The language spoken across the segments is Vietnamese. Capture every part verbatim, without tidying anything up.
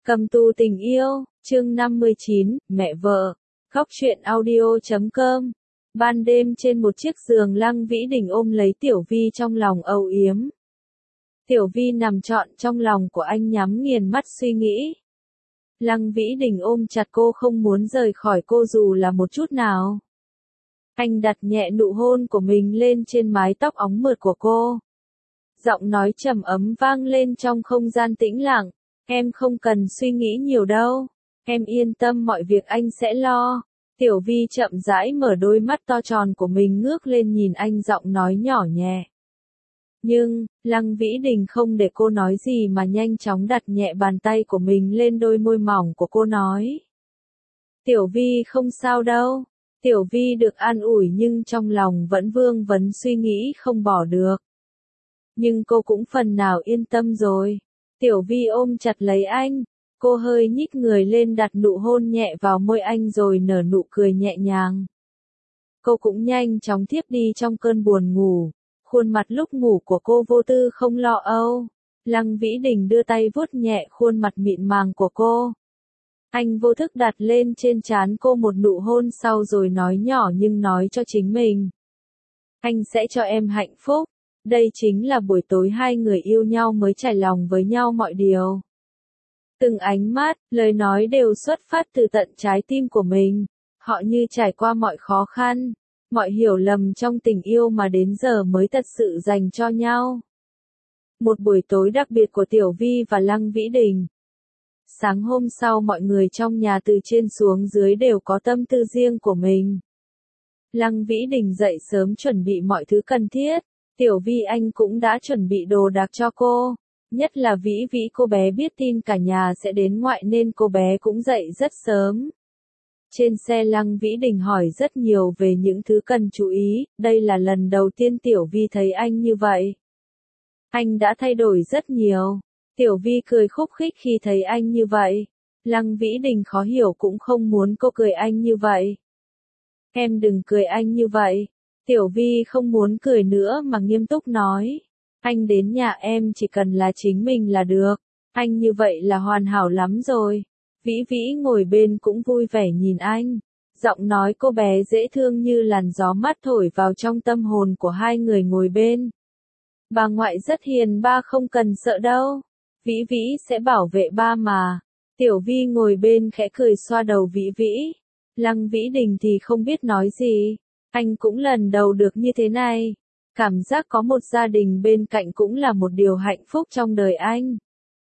Cầm tù tình yêu, chương năm mươi chín, mẹ vợ. Góc truyện audio chấm com. Ban đêm trên một chiếc giường, Lăng Vĩ Đình ôm lấy Tiểu Vi trong lòng âu yếm. Tiểu Vi nằm trọn trong lòng của anh, nhắm nghiền mắt suy nghĩ. Lăng Vĩ Đình ôm chặt cô, không muốn rời khỏi cô dù là một chút nào. Anh đặt nhẹ nụ hôn của mình lên trên mái tóc óng mượt của cô. Giọng nói trầm ấm vang lên trong không gian tĩnh lặng. Em không cần suy nghĩ nhiều đâu. Em yên tâm, mọi việc anh sẽ lo. Tiểu Vi chậm rãi mở đôi mắt to tròn của mình, ngước lên nhìn anh, giọng nói nhỏ nhẹ. Nhưng, Lăng Vĩ Đình không để cô nói gì mà nhanh chóng đặt nhẹ bàn tay của mình lên đôi môi mỏng của cô, nói. Tiểu Vi không sao đâu. Tiểu Vi được an ủi nhưng trong lòng vẫn vương vấn suy nghĩ không bỏ được. Nhưng cô cũng phần nào yên tâm rồi. Tiểu Vi ôm chặt lấy anh. Cô hơi nhích người lên, đặt nụ hôn nhẹ vào môi anh rồi nở nụ cười nhẹ nhàng. Cô cũng nhanh chóng thiếp đi trong cơn buồn ngủ. Khuôn mặt lúc ngủ của cô vô tư không lo âu. Lăng Vĩ Đình đưa tay vuốt nhẹ khuôn mặt mịn màng của cô. Anh vô thức đặt lên trên trán cô một nụ hôn sau rồi nói nhỏ nhưng nói cho chính mình. Anh sẽ cho em hạnh phúc. Đây chính là buổi tối hai người yêu nhau mới trải lòng với nhau mọi điều. Từng ánh mắt, lời nói đều xuất phát từ tận trái tim của mình. Họ như trải qua mọi khó khăn, mọi hiểu lầm trong tình yêu mà đến giờ mới thật sự dành cho nhau. Một buổi tối đặc biệt của Tiểu Vi và Lăng Vĩ Đình. Sáng hôm sau, mọi người trong nhà từ trên xuống dưới đều có tâm tư riêng của mình. Lăng Vĩ Đình dậy sớm chuẩn bị mọi thứ cần thiết. Tiểu Vi anh cũng đã chuẩn bị đồ đạc cho cô. Nhất là Vĩ Vĩ, cô bé biết tin cả nhà sẽ đến ngoại nên cô bé cũng dậy rất sớm. Trên xe, Lăng Vĩ Đình hỏi rất nhiều về những thứ cần chú ý. Đây là lần đầu tiên Tiểu Vi thấy anh như vậy. Anh đã thay đổi rất nhiều. Tiểu Vi cười khúc khích khi thấy anh như vậy. Lăng Vĩ Đình khó hiểu cũng không muốn cô cười anh như vậy. Em đừng cười anh như vậy. Tiểu Vi không muốn cười nữa mà nghiêm túc nói. Anh đến nhà em chỉ cần là chính mình là được. Anh như vậy là hoàn hảo lắm rồi. Vĩ Vĩ ngồi bên cũng vui vẻ nhìn anh. Giọng nói cô bé dễ thương như làn gió mát thổi vào trong tâm hồn của hai người ngồi bên. Bà ngoại rất hiền, ba không cần sợ đâu. Vĩ Vĩ sẽ bảo vệ ba mà. Tiểu Vi ngồi bên khẽ cười xoa đầu Vĩ Vĩ. Lăng Vĩ Đình thì không biết nói gì. Anh cũng lần đầu được như thế này. Cảm giác có một gia đình bên cạnh cũng là một điều hạnh phúc trong đời anh.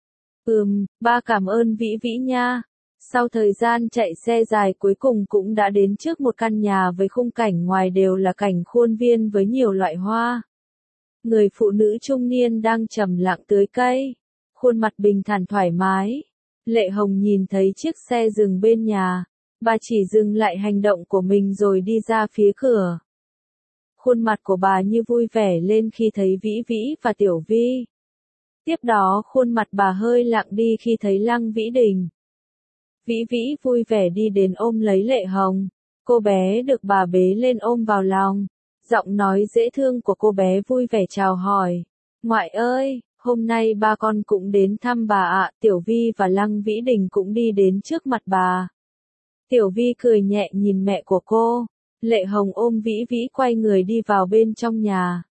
Ừm, ba cảm ơn Vĩ Vĩ nha. Sau thời gian chạy xe dài, cuối cùng cũng đã đến trước một căn nhà với khung cảnh ngoài đều là cảnh khuôn viên với nhiều loại hoa. Người phụ nữ trung niên đang trầm lặng tưới cây. Khuôn mặt bình thản thoải mái. Lệ Hồng nhìn thấy chiếc xe dừng bên nhà. Bà chỉ dừng lại hành động của mình rồi đi ra phía cửa. Khuôn mặt của bà như vui vẻ lên khi thấy Vĩ Vĩ và Tiểu Vi. Tiếp đó khuôn mặt bà hơi lặng đi khi thấy Lăng Vĩ Đình. Vĩ Vĩ vui vẻ đi đến ôm lấy Lệ Hồng. Cô bé được bà bế lên ôm vào lòng. Giọng nói dễ thương của cô bé vui vẻ chào hỏi. Ngoại ơi, hôm nay ba con cũng đến thăm bà ạ. Tiểu Vi và Lăng Vĩ Đình cũng đi đến trước mặt bà. Tiểu Vi cười nhẹ nhìn mẹ của cô. Lệ Hồng ôm Vĩ Vĩ quay người đi vào bên trong nhà.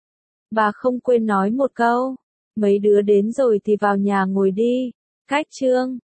Bà không quên nói một câu. Mấy đứa đến rồi thì vào nhà ngồi đi. Cách trương.